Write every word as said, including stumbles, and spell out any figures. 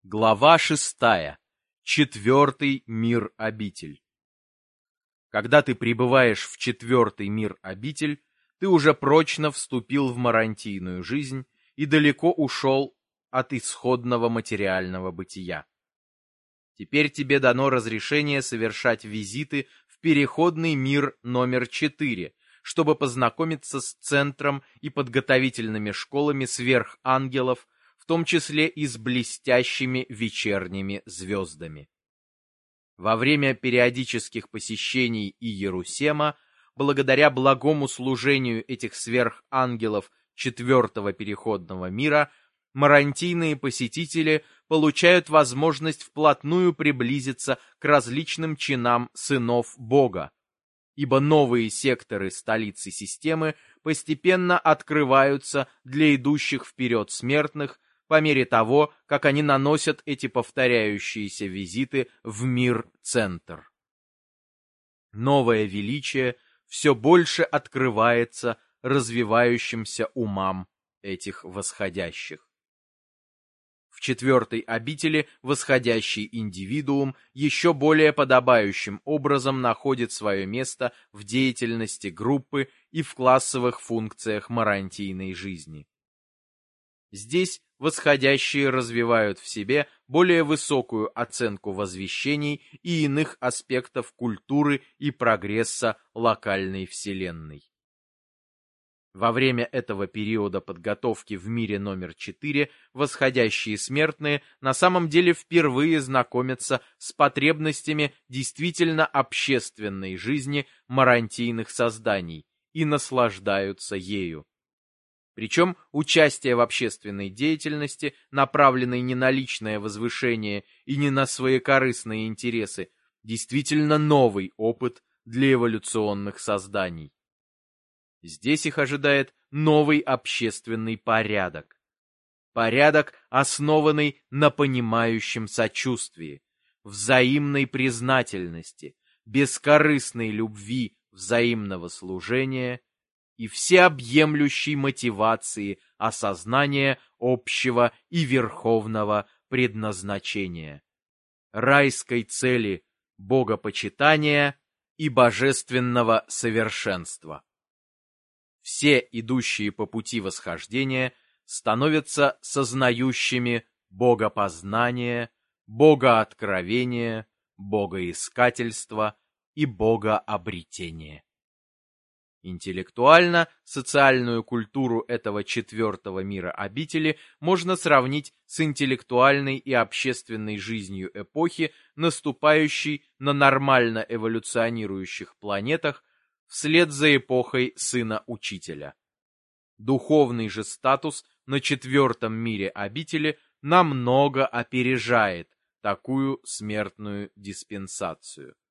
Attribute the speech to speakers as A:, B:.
A: Глава шестая. Четвертый мир-обитель. Когда ты прибываешь в четвертый мир-обитель, ты уже прочно вступил в марантийную жизнь и далеко ушел от исходного материального бытия. Теперь тебе дано разрешение совершать визиты в переходный мир номер четыре, чтобы познакомиться с центром и подготовительными школами сверхангелов, в том числе и с блестящими вечерними звездами. Во время периодических посещений Иерусема, благодаря благому служению этих сверхангелов четвертого переходного мира, марантийные посетители получают возможность вплотную приблизиться к различным чинам сынов Бога, ибо новые секторы столицы системы постепенно открываются для идущих вперед смертных по мере того, как они наносят эти повторяющиеся визиты в мир-центр. Новое величие все больше открывается развивающимся умам этих восходящих. В четвертой обители восходящий индивидуум еще более подобающим образом находит свое место в деятельности группы и в классовых функциях марантийной жизни. Здесь восходящие развивают в себе более высокую оценку возвещений и иных аспектов культуры и прогресса локальной вселенной. Во время этого периода подготовки в мире номер четыре восходящие смертные на самом деле впервые знакомятся с потребностями действительно общественной жизни марантийных созданий и наслаждаются ею. Причем участие в общественной деятельности, направленной не на личное возвышение и не на своекорыстные интересы, действительно новый опыт для эволюционных созданий. Здесь их ожидает новый общественный порядок. Порядок, основанный на понимающем сочувствии, взаимной признательности, бескорыстной любви, взаимного служения и всеобъемлющей мотивации осознания общего и верховного предназначения, райской цели богопочитания и божественного совершенства. Все идущие по пути восхождения становятся сознающими богопознание, богооткровение, богоискательство и богообретение. Интеллектуально социальную культуру этого четвертого мира обители можно сравнить с интеллектуальной и общественной жизнью эпохи, наступающей на нормально эволюционирующих планетах вслед за эпохой Сына Учителя. Духовный же статус на четвертом мире обители намного опережает такую смертную диспенсацию.